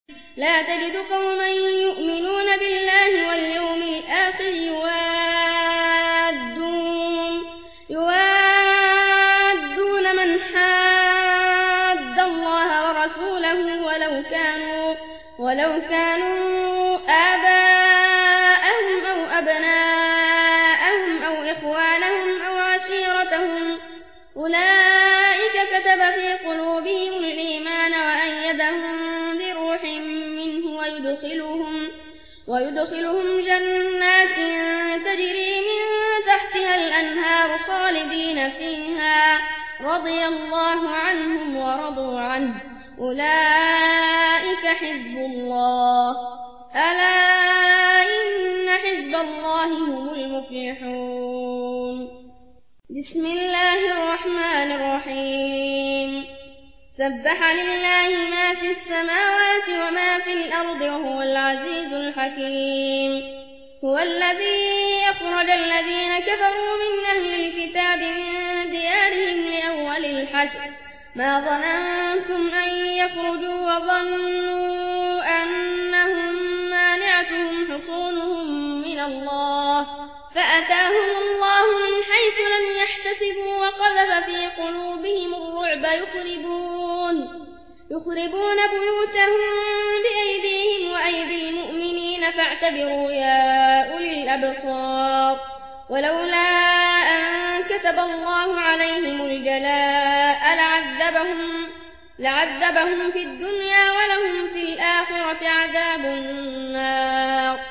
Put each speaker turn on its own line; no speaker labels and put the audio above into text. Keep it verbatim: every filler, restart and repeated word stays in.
لا تجد قوما يؤمنون بالله واليوم الآخر يوادون, يوادون من حاد الله ورسوله ولو كانوا, ولو كانوا آباءهم أو أبناءهم أو إخوانهم أو عشيرتهم أولئك كتب في قلوبهم الإيمان وأيدهم بروح منه ويدخلهم, ويدخلهم جنات تجري من تحتها الأنهار خالدين فيها رضي الله عنهم ورضوا عنه أولئك حزب الله ألا إن حزب الله هم المفلحون. بسم الله الرحمن الرحيم. سبح لله ما في السماوات وما في الأرض وهو العزيز الحكيم. هو الذي أخرج الذين كفروا من أهل الكتاب من ديارهم لأول الحشر ما ظننتم أن يخرجوا وظنوا أنهم مانعتهم حصونهم من الله فأتاهم الله من حيث لم يحتسبوا وقذف في قلوبهم الرعب يخربون, يخربون بيوتهم بأيديهم وأيدي المؤمنين فاعتبروا يا أولي الأبصار. ولولا أن كتب الله عليهم الجلاء لعذبهم, لعذبهم في الدنيا ولهم في الآخرة عذاب النار.